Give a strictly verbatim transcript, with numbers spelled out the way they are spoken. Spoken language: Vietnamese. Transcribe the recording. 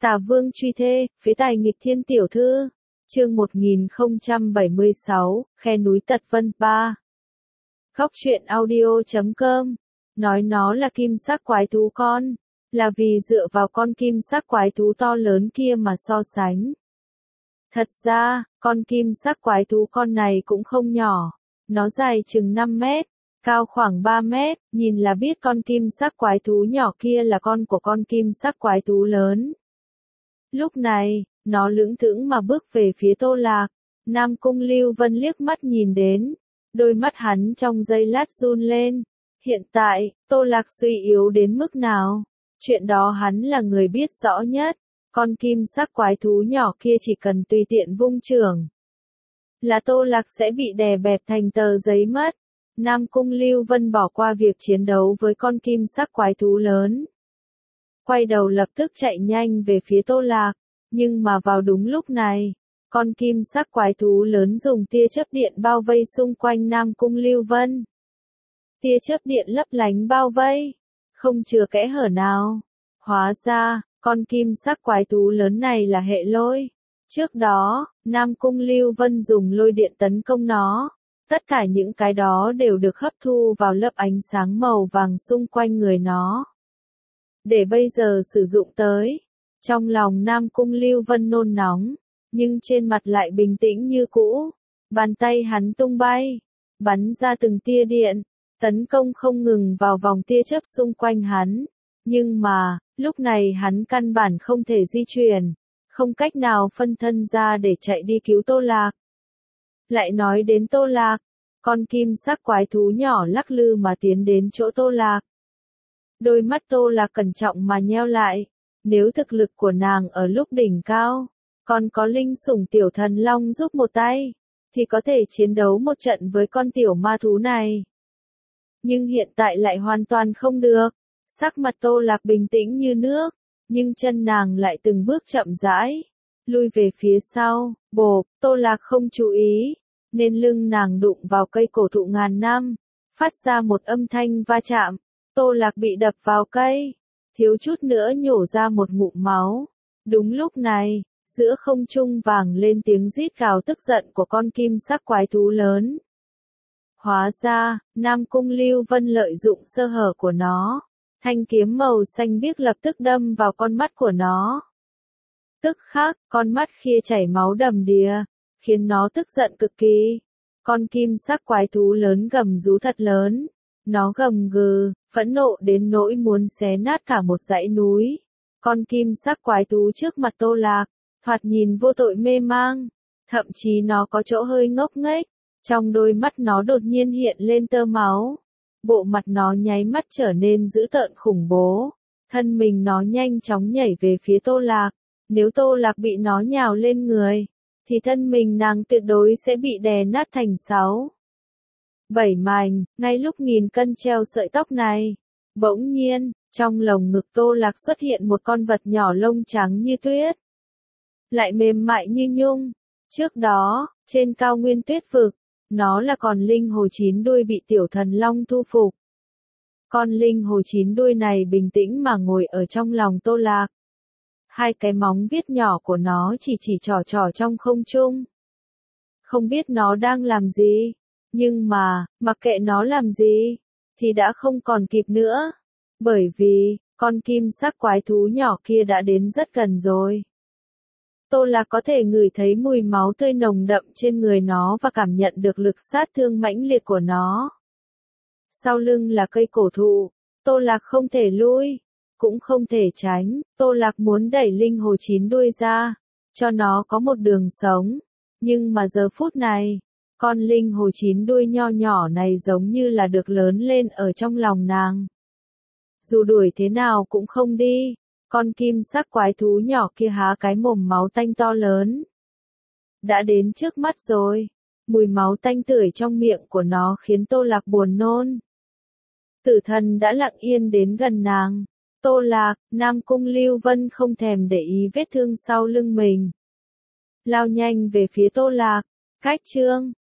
Tà Vương truy thê, phế tài nghịch thiên tiểu thư. Chương một nghìn không trăm bảy mươi sáu, khe núi Tật Vân ba. Góc truyện audio chấm com. Nói nó là kim sắc quái thú con, là vì dựa vào con kim sắc quái thú to lớn kia mà so sánh. Thật ra, con kim sắc quái thú con này cũng không nhỏ. Nó dài chừng năm mét, cao khoảng ba mét, nhìn là biết con kim sắc quái thú nhỏ kia là con của con kim sắc quái thú lớn. Lúc này, nó lững thững mà bước về phía Tô Lạc. Nam Cung Lưu Vân liếc mắt nhìn đến, đôi mắt hắn trong giây lát run lên. Hiện tại, Tô Lạc suy yếu đến mức nào? Chuyện đó hắn là người biết rõ nhất. Con kim sắc quái thú nhỏ kia chỉ cần tùy tiện vung chưởng, là Tô Lạc sẽ bị đè bẹp thành tờ giấy mất. Nam Cung Lưu Vân bỏ qua việc chiến đấu với con kim sắc quái thú lớn, quay đầu lập tức chạy nhanh về phía Tô Lạc. Nhưng mà vào đúng lúc này, con kim sắc quái thú lớn dùng tia chớp điện bao vây xung quanh Nam Cung Lưu Vân. Tia chớp điện lấp lánh bao vây, không chừa kẽ hở nào. Hóa ra, con kim sắc quái thú lớn này là hệ lôi. Trước đó, Nam Cung Lưu Vân dùng lôi điện tấn công nó. Tất cả những cái đó đều được hấp thu vào lớp ánh sáng màu vàng xung quanh người nó, để bây giờ sử dụng tới. Trong lòng Nam Cung Lưu Vân nôn nóng, nhưng trên mặt lại bình tĩnh như cũ. Bàn tay hắn tung bay, bắn ra từng tia điện, tấn công không ngừng vào vòng tia chớp xung quanh hắn. Nhưng mà, lúc này hắn căn bản không thể di chuyển, không cách nào phân thân ra để chạy đi cứu Tô Lạc. Lại nói đến Tô Lạc, con kim sắc quái thú nhỏ lắc lư mà tiến đến chỗ Tô Lạc. Đôi mắt Tô Lạc cẩn trọng mà nheo lại. Nếu thực lực của nàng ở lúc đỉnh cao, còn có linh sủng tiểu thần long giúp một tay, thì có thể chiến đấu một trận với con tiểu ma thú này. Nhưng hiện tại lại hoàn toàn không được. Sắc mặt Tô Lạc bình tĩnh như nước, nhưng chân nàng lại từng bước chậm rãi lui về phía sau. Bộp, Tô Lạc không chú ý, nên lưng nàng đụng vào cây cổ thụ ngàn năm, phát ra một âm thanh va chạm. Tô Lạc bị đập vào cây, thiếu chút nữa nhổ ra một ngụm máu. Đúng lúc này, giữa không trung vang lên tiếng rít gào tức giận của con kim sắc quái thú lớn. Hóa ra, Nam Cung Lưu Vân lợi dụng sơ hở của nó, thanh kiếm màu xanh biếc lập tức đâm vào con mắt của nó. Tức khắc, con mắt kia chảy máu đầm đìa, khiến nó tức giận cực kỳ. Con kim sắc quái thú lớn gầm rú thật lớn. Nó gầm gừ, phẫn nộ đến nỗi muốn xé nát cả một dãy núi. Con kim sắc quái thú trước mặt Tô Lạc, thoạt nhìn vô tội mê mang, thậm chí nó có chỗ hơi ngốc nghếch. Trong đôi mắt nó đột nhiên hiện lên tơ máu. Bộ mặt nó nháy mắt trở nên dữ tợn khủng bố. Thân mình nó nhanh chóng nhảy về phía Tô Lạc. Nếu Tô Lạc bị nó nhào lên người, thì thân mình nàng tuyệt đối sẽ bị đè nát thành sáu bảy mảnh. Ngay lúc nghìn cân treo sợi tóc này, bỗng nhiên, trong lồng ngực Tô Lạc xuất hiện một con vật nhỏ lông trắng như tuyết, lại mềm mại như nhung. Trước đó, trên cao nguyên tuyết vực, nó là con linh hồ chín đuôi bị tiểu thần long thu phục. Con linh hồ chín đuôi này bình tĩnh mà ngồi ở trong lòng Tô Lạc. Hai cái móng vuốt nhỏ của nó chỉ chỉ trỏ trỏ trong không trung. Không biết nó đang làm gì, nhưng mà, mặc kệ nó làm gì, thì đã không còn kịp nữa. Bởi vì, con kim sắc quái thú nhỏ kia đã đến rất gần rồi. Tô Lạc có thể ngửi thấy mùi máu tươi nồng đậm trên người nó và cảm nhận được lực sát thương mãnh liệt của nó. Sau lưng là cây cổ thụ, Tô Lạc không thể lui, cũng không thể tránh. Tô Lạc muốn đẩy linh hồ chín đuôi ra, cho nó có một đường sống. Nhưng mà giờ phút này, con linh hồ chín đuôi nho nhỏ này giống như là được lớn lên ở trong lòng nàng. Dù đuổi thế nào cũng không đi. Con kim sắc quái thú nhỏ kia há cái mồm máu tanh to lớn. Đã đến trước mắt rồi. Mùi máu tanh tưởi trong miệng của nó khiến Tô Lạc buồn nôn. Tử thần đã lặng yên đến gần nàng. Tô Lạc, Nam Cung Lưu Vân không thèm để ý vết thương sau lưng mình, lao nhanh về phía Tô Lạc. Cách chương